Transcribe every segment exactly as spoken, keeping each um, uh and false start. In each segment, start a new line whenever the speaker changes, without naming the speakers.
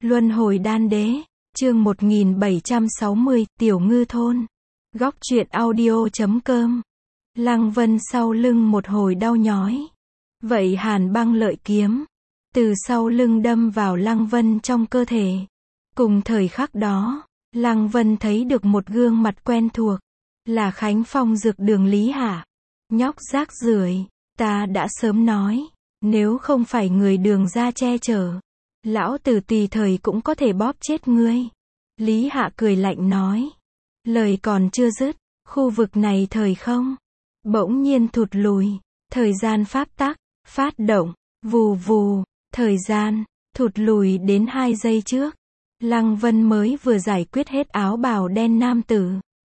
Luân hồi đan đế, chương một nghìn bảy trăm sáu mươi, Tiểu Ngư Thôn. Góc truyện audio chấm com. Lăng Vân sau lưng một hồi đau nhói. Vậy Hàn Băng lợi kiếm từ sau lưng đâm vào Lăng Vân trong cơ thể. Cùng thời khắc đó, Lăng Vân thấy được một gương mặt quen thuộc, là Khánh Phong Dược Đường Lý Hạ. Nhóc rác rưởi, ta đã sớm nói, nếu không phải người Đường ra che chở, lão tử tùy thời cũng có thể bóp chết ngươi. Lý Hạ cười lạnh nói. Lời còn chưa dứt, khu vực này thời không bỗng nhiên thụt lùi, thời gian pháp tắc phát động, vù vù, thời gian thụt lùi đến hai giây trước. Lăng Vân mới vừa giải quyết hết áo bào đen nam tử.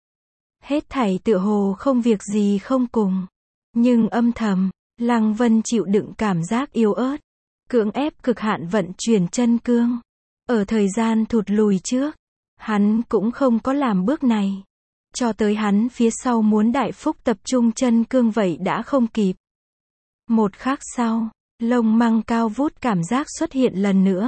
Hết thảy tựa hồ không việc gì không cùng, nhưng âm thầm, Lăng Vân chịu đựng cảm giác yếu ớt, cưỡng ép cực hạn vận chuyển chân cương. Ở thời gian thụt lùi trước, hắn cũng không có làm bước này. Cho tới hắn phía sau muốn đại phúc tập trung chân cương vậy đã không kịp. Một khắc sau, lông măng cao vút cảm giác xuất hiện lần nữa.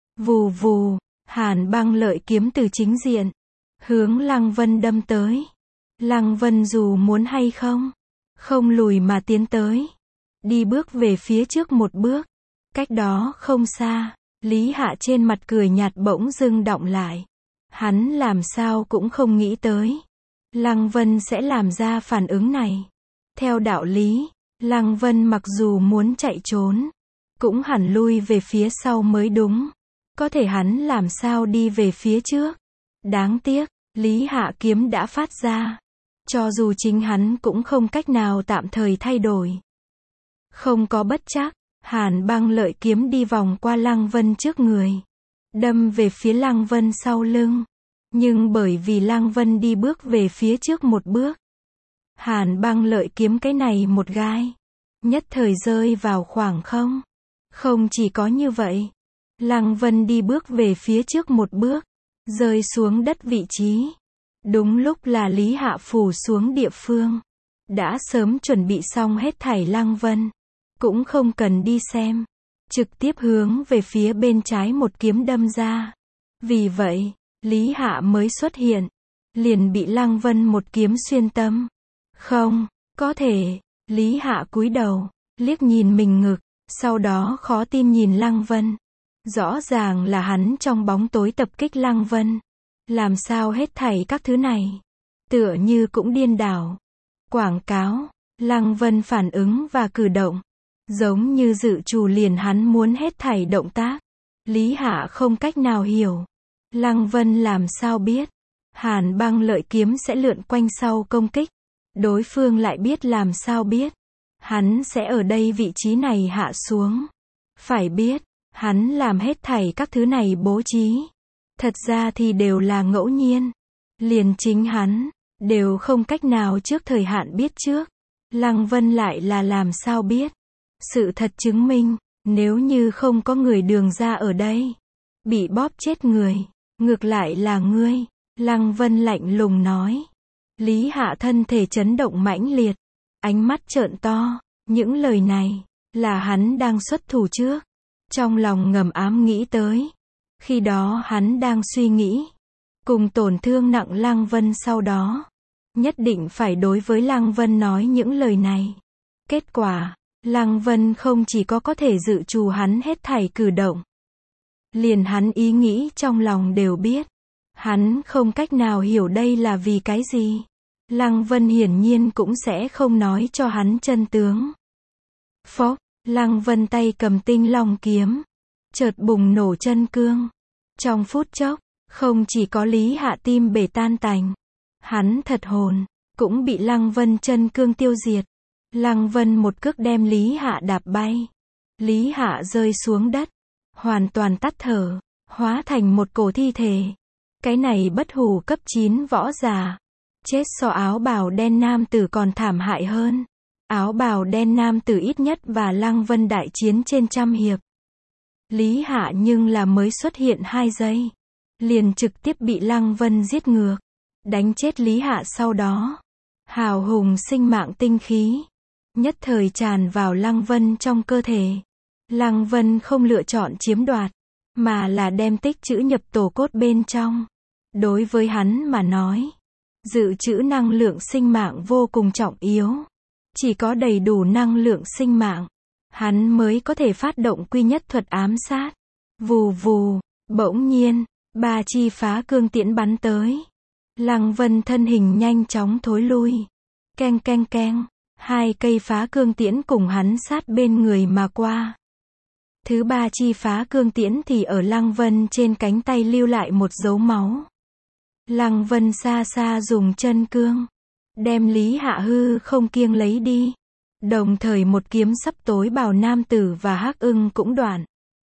Vù vù, Hàn Băng lợi kiếm từ chính diện, hướng Lăng Vân đâm tới. Lăng Vân dù muốn hay không, không lùi mà tiến tới. Đi bước về phía trước một bước. Cách đó không xa, Lý Hạ trên mặt cười nhạt bỗng dưng đọng lại. Hắn làm sao cũng không nghĩ tới, Lăng Vân sẽ làm ra phản ứng này. Theo đạo lý, Lăng Vân mặc dù muốn chạy trốn, cũng hẳn lui về phía sau mới đúng. Có thể hắn làm sao đi về phía trước? Đáng tiếc, Lý Hạ kiếm đã phát ra. Cho dù chính hắn cũng không cách nào tạm thời thay đổi. Không có bất trắc, Hàn Băng lợi kiếm đi vòng qua Lăng Vân trước người, đâm về phía Lăng Vân sau lưng. Nhưng bởi vì Lăng Vân đi bước về phía trước một bước, Hàn Băng lợi kiếm cái này một gai, nhất thời rơi vào khoảng không. Không chỉ có như vậy, Lăng Vân đi bước về phía trước một bước, rơi xuống đất vị trí. Đúng lúc là Lý Hạ phủ xuống địa phương. Đã sớm chuẩn bị xong hết thảy Lăng Vân, cũng không cần đi xem, trực tiếp hướng về phía bên trái một kiếm đâm ra. Vì vậy, Lý Hạ mới xuất hiện, liền bị Lăng Vân một kiếm xuyên tâm. Không, có thể, Lý Hạ cúi đầu, liếc nhìn mình ngực, sau đó khó tin nhìn Lăng Vân. Rõ ràng là hắn trong bóng tối tập kích Lăng Vân. Làm sao hết thảy các thứ này, tựa như cũng điên đảo. Quảng cáo, Lăng Vân phản ứng và cử động, giống như dự trù liền hắn muốn hết thảy động tác. Lý Hạ không cách nào hiểu. Lăng Vân làm sao biết, Hàn Băng lợi kiếm sẽ lượn quanh sau công kích. Đối phương lại biết làm sao biết, hắn sẽ ở đây vị trí này hạ xuống. Phải biết, hắn làm hết thảy các thứ này bố trí. Thật ra thì đều là ngẫu nhiên. Liền chính hắn, đều không cách nào trước thời hạn biết trước. Lăng Vân lại là làm sao biết. Sự thật chứng minh, nếu như không có người Đường ra ở đây, bị bóp chết người, ngược lại là ngươi. Lăng Vân lạnh lùng nói. Lý Hạ thân thể chấn động mãnh liệt, ánh mắt trợn to. Những lời này, là hắn đang xuất thủ trước. Trong lòng ngầm ám nghĩ tới. Khi đó hắn đang suy nghĩ, cùng tổn thương nặng Lăng Vân sau đó, nhất định phải đối với Lăng Vân nói những lời này. Kết quả, Lăng Vân không chỉ có có thể dự trù hắn hết thảy cử động, liền hắn ý nghĩ trong lòng đều biết. Hắn không cách nào hiểu đây là vì cái gì. Lăng Vân hiển nhiên cũng sẽ không nói cho hắn chân tướng. Phốc, Lăng Vân tay cầm Tinh Long kiếm, chợt bùng nổ chân cương. Trong phút chốc, không chỉ có Lý Hạ tim bể tan tành, hắn thật hồn, cũng bị Lăng Vân chân cương tiêu diệt. Lăng Vân một cước đem Lý Hạ đạp bay. Lý Hạ rơi xuống đất, hoàn toàn tắt thở, hóa thành một cổ thi thể. Cái này bất hủ cấp chín võ giả, chết so áo bào đen nam tử còn thảm hại hơn. Áo bào đen nam tử ít nhất và Lăng Vân đại chiến trên trăm hiệp. Lý Hạ nhưng là mới xuất hiện hai giây, liền trực tiếp bị Lăng Vân giết ngược. Đánh chết Lý Hạ sau đó, hào hùng sinh mạng tinh khí nhất thời tràn vào Lăng Vân trong cơ thể. Lăng Vân không lựa chọn chiếm đoạt, mà là đem tích trữ nhập tổ cốt bên trong. Đối với hắn mà nói, dự trữ năng lượng sinh mạng vô cùng trọng yếu. Chỉ có đầy đủ năng lượng sinh mạng, hắn mới có thể phát động quy nhất thuật ám sát. Vù vù, bỗng nhiên, ba chi phá cương tiễn bắn tới. Lăng Vân thân hình nhanh chóng thối lui. Keng keng keng, hai cây phá cương tiễn cùng hắn sát bên người mà qua. Thứ ba chi phá cương tiễn thì ở Lăng Vân trên cánh tay lưu lại một dấu máu. Lăng Vân xa xa dùng chân cương, đem Lý Hạ hư không kiêng lấy đi. Đồng thời một kiếm sắp tối bào nam tử và hắc ưng cũng đoạn.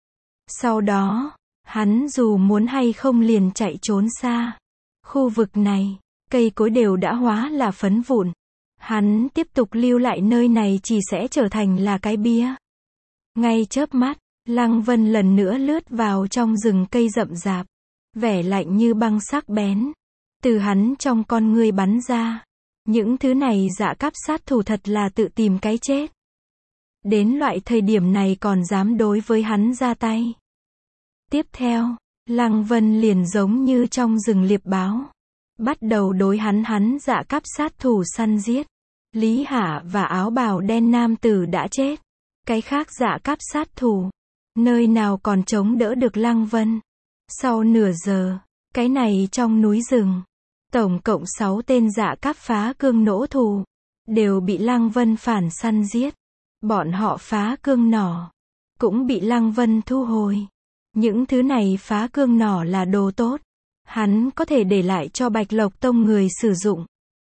Sau đó, hắn dù muốn hay không liền chạy trốn xa. Khu vực này, cây cối đều đã hóa là phấn vụn. Hắn tiếp tục lưu lại nơi này chỉ sẽ trở thành là cái bia. Ngay chớp mắt, Lăng Vân lần nữa lướt vào trong rừng cây rậm rạp. Vẻ lạnh như băng sắc bén. Từ hắn trong con ngươi bắn ra. Những thứ này dạ cáp sát thủ thật là tự tìm cái chết. Đến loại thời điểm này còn dám đối với hắn ra tay. Tiếp theo, Lăng Vân liền giống như trong rừng liệp báo. Bắt đầu đối hắn hắn dạ cáp sát thủ săn giết. Lý Hạ và áo bào đen nam tử đã chết. Cái khác dạ cáp sát thủ, nơi nào còn chống đỡ được Lăng Vân. Sau nửa giờ, cái này trong núi rừng, tổng cộng sáu tên dạ cáp phá cương nỗ thù, đều bị Lăng Vân phản săn giết. Bọn họ phá cương nỏ, cũng bị Lăng Vân thu hồi. Những thứ này phá cương nỏ là đồ tốt. Hắn có thể để lại cho Bạch Lộc Tông người sử dụng.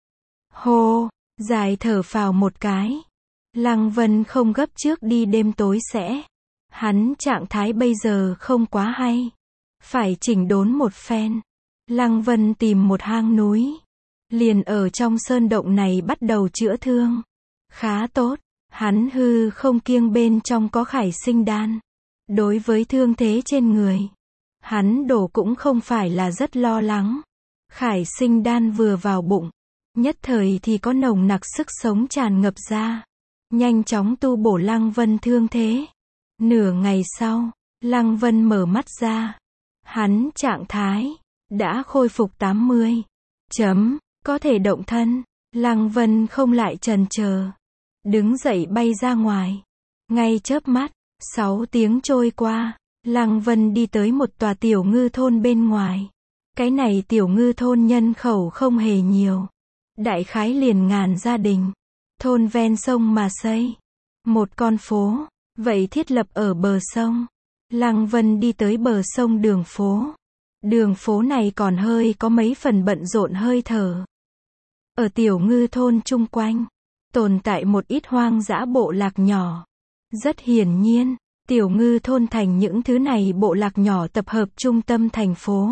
Hô, dài thở phào một cái. Lăng Vân không gấp trước đi đêm tối sẽ. Hắn trạng thái bây giờ không quá hay. Phải chỉnh đốn một phen. Lăng Vân tìm một hang núi. Liền ở trong sơn động này bắt đầu chữa thương. Khá tốt. Hắn hư không kiêng bên trong có khải sinh đan. Đối với thương thế trên người, hắn đổ cũng không phải là rất lo lắng. Khải sinh đan vừa vào bụng, nhất thời thì có nồng nặc sức sống tràn ngập ra. Nhanh chóng tu bổ Lăng Vân thương thế. Nửa ngày sau, Lăng Vân mở mắt ra. Hắn trạng thái đã khôi phục tám mươi. Chấm, có thể động thân. Lăng Vân không lại chần chờ. Đứng dậy bay ra ngoài. Ngay chớp mắt, sáu tiếng trôi qua, Lăng Vân đi tới một tòa tiểu ngư thôn bên ngoài. Cái này tiểu ngư thôn nhân khẩu không hề nhiều. Đại khái liền ngàn gia đình. Thôn ven sông mà xây. Một con phố, vậy thiết lập ở bờ sông. Lăng Vân đi tới bờ sông đường phố. Đường phố này còn hơi có mấy phần bận rộn hơi thở. Ở tiểu ngư thôn chung quanh, tồn tại một ít hoang dã bộ lạc nhỏ. Rất hiển nhiên, tiểu ngư thôn thành những thứ này bộ lạc nhỏ tập hợp trung tâm thành phố.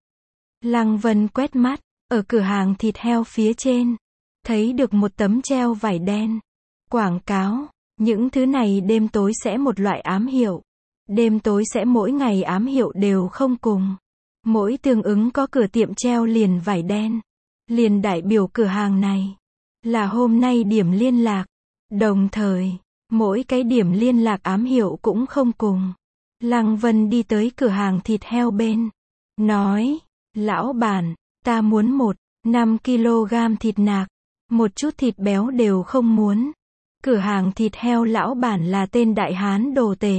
Lăng Vân quét mắt, ở cửa hàng thịt heo phía trên, thấy được một tấm treo vải đen. Quảng cáo, những thứ này đêm tối sẽ một loại ám hiệu. Đêm tối sẽ mỗi ngày ám hiệu đều không cùng. Mỗi tương ứng có cửa tiệm treo liền vải đen. Liền đại biểu cửa hàng này là hôm nay điểm liên lạc. Đồng thời, mỗi cái điểm liên lạc ám hiệu cũng không cùng. Lăng Vân đi tới cửa hàng thịt heo bên. Nói, lão bản, ta muốn một, năm ki lô gam thịt nạc. Một chút thịt béo đều không muốn. Cửa hàng thịt heo lão bản là tên đại hán Đồ Tề.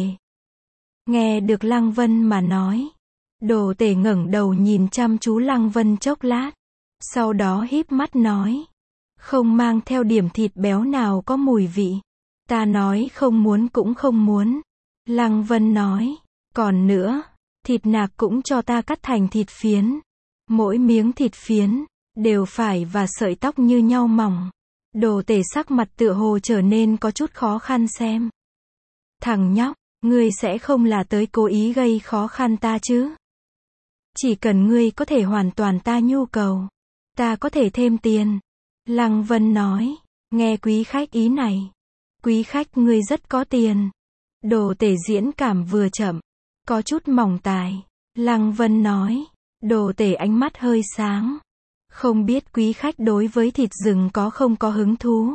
Nghe được Lăng Vân mà nói. Đồ Tề ngẩng đầu nhìn chăm chú Lăng Vân chốc lát. Sau đó híp mắt nói. Không mang theo điểm thịt béo nào có mùi vị. Ta nói không muốn cũng không muốn. Lăng Vân nói. Còn nữa, thịt nạc cũng cho ta cắt thành thịt phiến. Mỗi miếng thịt phiến đều phải và sợi tóc như nhau mỏng. Đồ Tề sắc mặt tựa hồ trở nên có chút khó khăn xem. Thằng nhóc, ngươi sẽ không là tới cố ý gây khó khăn ta chứ? Chỉ cần ngươi có thể hoàn toàn ta nhu cầu, ta có thể thêm tiền. Lăng Vân nói, nghe quý khách ý này. Quý khách ngươi rất có tiền. Đồ Tề diễn cảm vừa chậm, có chút mỏng tài. Lăng Vân nói, Đồ Tề ánh mắt hơi sáng. Không biết quý khách đối với thịt rừng có không có hứng thú.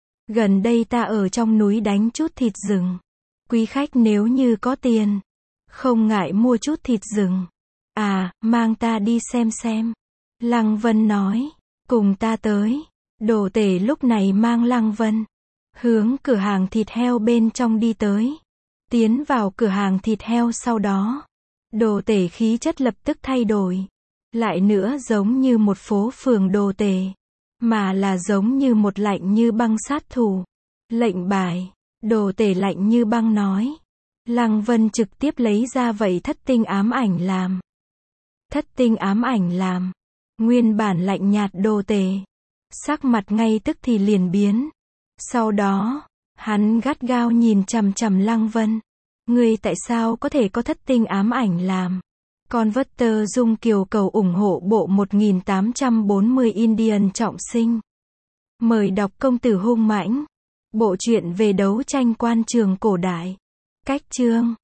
Gần đây ta ở trong núi đánh chút thịt rừng. Quý khách nếu như có tiền, Không ngại mua chút thịt rừng. À, mang ta đi xem xem. Lăng Vân nói. Cùng ta tới. Đồ tể lúc này mang Lăng Vân hướng cửa hàng thịt heo bên trong đi tới. Tiến vào cửa hàng thịt heo sau đó, đồ tể khí chất lập tức thay đổi. Lại nữa giống như một phố phường đồ tể, mà là giống như một lạnh như băng sát thủ. Lệnh bài. Đồ tể lạnh như băng nói. Lăng Vân trực tiếp lấy ra vậy thất tinh ám ảnh làm. Thất tinh ám ảnh làm. Nguyên bản lạnh nhạt đồ tể, sắc mặt ngay tức thì liền biến. Sau đó, hắn gắt gao nhìn chằm chằm Lăng Vân. Ngươi tại sao có thể có thất tinh ám ảnh làm? Converter Dung Kiều cầu ủng hộ bộ một nghìn tám trăm bốn mươi Indian trọng sinh. Mời đọc Công tử hung mãnh. Bộ truyện về đấu tranh quan trường cổ đại. Cách chương